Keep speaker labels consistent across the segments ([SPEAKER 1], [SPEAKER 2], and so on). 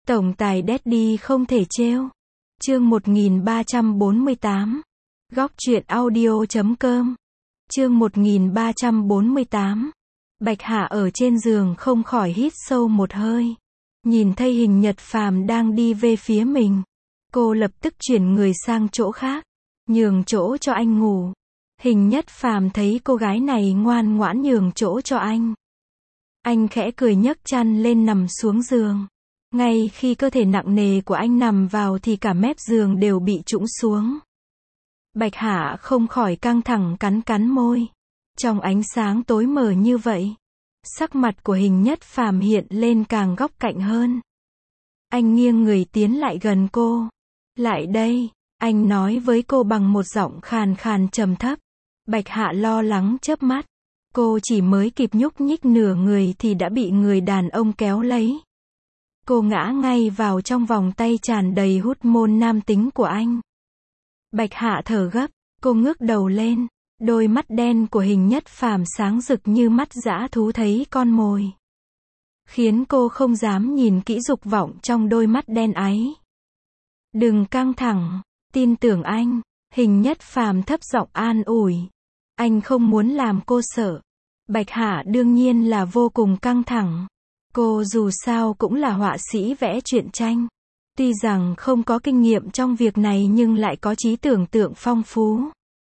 [SPEAKER 1] Tổng tài Daddy không thể trêu. Chương 1348. Góc truyện audio.com. Chương 1348. Bạch Hạ ở trên giường không khỏi hít sâu một hơi. Nhìn thấy Hình Nhật Phàm đang đi về phía mình. Cô lập tức chuyển người sang chỗ khác, nhường chỗ cho anh ngủ. Hình Nhất Phàm thấy cô gái này ngoan ngoãn nhường chỗ cho anh. Anh khẽ cười nhấc chăn lên nằm xuống giường. Ngay khi cơ thể nặng nề của anh nằm vào thì cả mép giường đều bị trũng xuống. Bạch Hạ không khỏi căng thẳng cắn cắn môi. Trong ánh sáng tối mờ như vậy, sắc mặt của Hình Nhất Phàm hiện lên càng góc cạnh hơn. Anh nghiêng người tiến lại gần cô. Lại đây, anh nói với cô bằng một giọng khàn khàn trầm thấp. Bạch Hạ lo lắng chớp mắt. Cô chỉ mới kịp nhúc nhích nửa người thì đã bị người đàn ông kéo lấy. Cô ngã ngay vào trong vòng tay tràn đầy hút môn nam tính của anh. Bạch Hạ thở gấp, cô ngước đầu lên, đôi mắt đen của Hình Nhất Phàm sáng rực như mắt dã thú thấy con mồi. Khiến cô không dám nhìn kỹ dục vọng trong đôi mắt đen ấy. Đừng căng thẳng, tin tưởng anh, Hình Nhất Phàm thấp giọng an ủi. Anh không muốn làm cô sợ. Bạch Hạ đương nhiên là vô cùng căng thẳng. Cô dù sao cũng là họa sĩ vẽ truyện tranh. Tuy rằng không có kinh nghiệm trong việc này nhưng lại có trí tưởng tượng phong phú.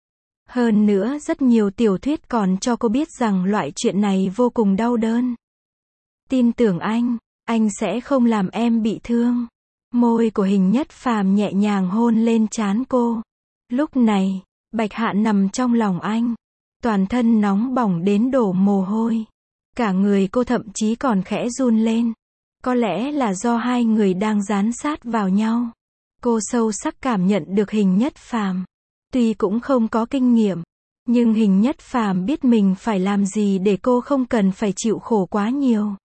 [SPEAKER 1] Hơn nữa rất nhiều tiểu thuyết còn cho cô biết rằng loại chuyện này vô cùng đau đớn. Tin tưởng anh sẽ không làm em bị thương. Môi của Hình Nhất Phàm nhẹ nhàng hôn lên trán cô. Lúc này, Bạch Hạ nằm trong lòng anh. Toàn thân nóng bỏng đến đổ mồ hôi. Cả người cô thậm chí còn khẽ run lên. Có lẽ là do hai người đang dán sát vào nhau. Cô sâu sắc cảm nhận được Hình Nhất Phàm. Tuy cũng không có kinh nghiệm, nhưng Hình Nhất Phàm biết mình phải làm gì để cô không cần phải chịu khổ quá nhiều.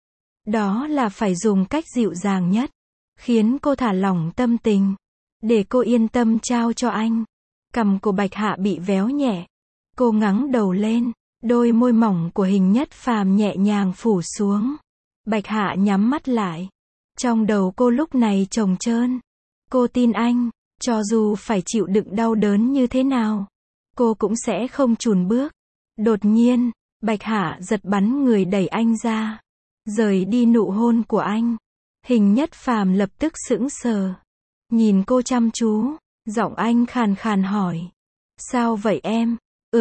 [SPEAKER 1] Đó là phải dùng cách dịu dàng nhất, khiến cô thả lỏng tâm tình, để cô yên tâm trao cho anh. Cằm của Bạch Hạ bị véo nhẹ. Cô ngẩng đầu lên, đôi môi mỏng của Hình Nhất Phàm nhẹ nhàng phủ xuống. Bạch Hạ nhắm mắt lại. Trong đầu cô lúc này trống trơn. Cô tin anh, cho dù phải chịu đựng đau đớn như thế nào, cô cũng sẽ không chùn bước. Đột nhiên, Bạch Hạ giật bắn người đẩy anh ra, rời đi nụ hôn của anh. Hình Nhất Phàm lập tức sững sờ, nhìn cô chăm chú, giọng anh khàn khàn hỏi. Sao vậy em?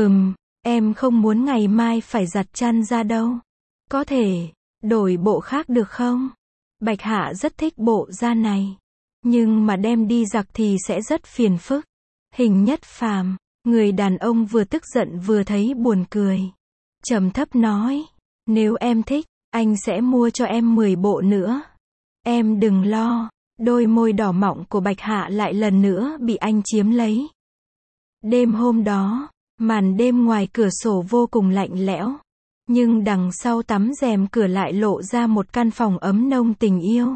[SPEAKER 1] Em không muốn ngày mai phải giặt chăn ra đâu. Có thể đổi bộ khác được không? Bạch Hạ rất thích bộ da này, nhưng mà đem đi giặt thì sẽ rất phiền phức. Hình Nhất Phàm, người đàn ông vừa tức giận vừa thấy buồn cười, trầm thấp nói, nếu em thích, anh sẽ mua cho em 10 bộ nữa. Em đừng lo. Đôi môi đỏ mọng của Bạch Hạ lại lần nữa bị anh chiếm lấy. Đêm hôm đó, màn đêm ngoài cửa sổ vô cùng lạnh lẽo, nhưng đằng sau tấm rèm cửa lại lộ ra một căn phòng ấm nồng tình yêu.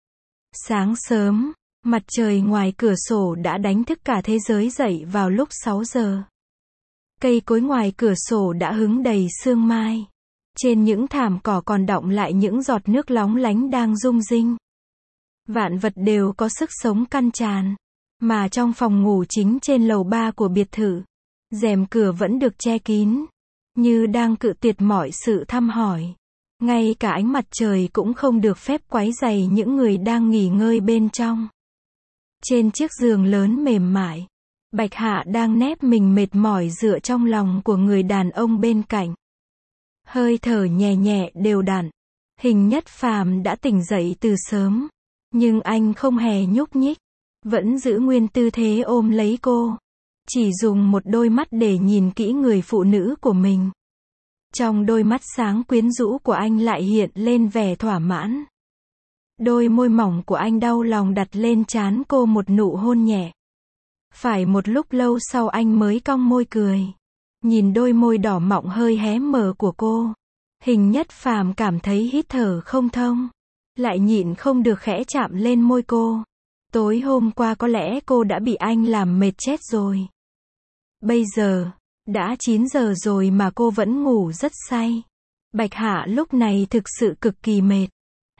[SPEAKER 1] Sáng sớm, mặt trời ngoài cửa sổ đã đánh thức cả thế giới dậy vào lúc 6 giờ. Cây cối ngoài cửa sổ đã hứng đầy sương mai. Trên những thảm cỏ còn đọng lại những giọt nước lóng lánh đang rung rinh. Vạn vật đều có sức sống căn tràn. Mà trong phòng ngủ chính trên lầu 3 của biệt thự, rèm cửa vẫn được che kín, như đang cự tuyệt mọi sự thăm hỏi. Ngay cả ánh mặt trời cũng không được phép quấy rầy những người đang nghỉ ngơi bên trong. Trên chiếc giường lớn mềm mại, Bạch Hạ đang nép mình mệt mỏi dựa trong lòng của người đàn ông bên cạnh. Hơi thở nhẹ nhẹ đều đặn. Hình Nhất Phàm đã tỉnh dậy từ sớm, nhưng anh không hề nhúc nhích, vẫn giữ nguyên tư thế ôm lấy cô, chỉ dùng một đôi mắt để nhìn kỹ người phụ nữ của mình. Trong đôi mắt sáng quyến rũ của anh lại hiện lên vẻ thỏa mãn. Đôi môi mỏng của anh đau lòng đặt lên trán cô một nụ hôn nhẹ. Phải một lúc lâu sau anh mới cong môi cười. Nhìn đôi môi đỏ mọng hơi hé mở của cô, Hình Nhất Phàm cảm thấy hít thở không thông, lại nhịn không được khẽ chạm lên môi cô. Tối hôm qua có lẽ cô đã bị anh làm mệt chết rồi. Bây giờ, đã 9 giờ rồi mà cô vẫn ngủ rất say. Bạch Hạ lúc này thực sự cực kỳ mệt.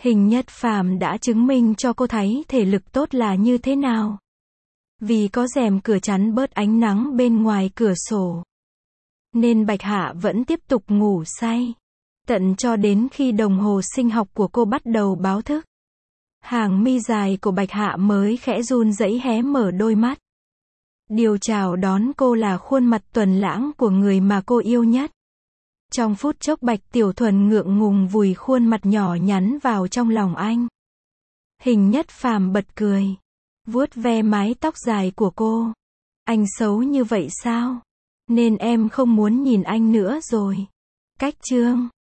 [SPEAKER 1] Hình Nhất Phàm đã chứng minh cho cô thấy thể lực tốt là như thế nào. Vì có rèm cửa chắn bớt ánh nắng bên ngoài cửa sổ, nên Bạch Hạ vẫn tiếp tục ngủ say. Tận cho đến khi đồng hồ sinh học của cô bắt đầu báo thức. Hàng mi dài của Bạch Hạ mới khẽ run rẩy hé mở đôi mắt. Điều chào đón cô là khuôn mặt tuấn lãng của người mà cô yêu nhất. Trong phút chốc Bạch Tiểu Thuần ngượng ngùng vùi khuôn mặt nhỏ nhắn vào trong lòng anh. Hình Nhất Phàm bật cười, vuốt ve mái tóc dài của cô. Anh xấu như vậy sao? Nên em không muốn nhìn anh nữa rồi. Cách chương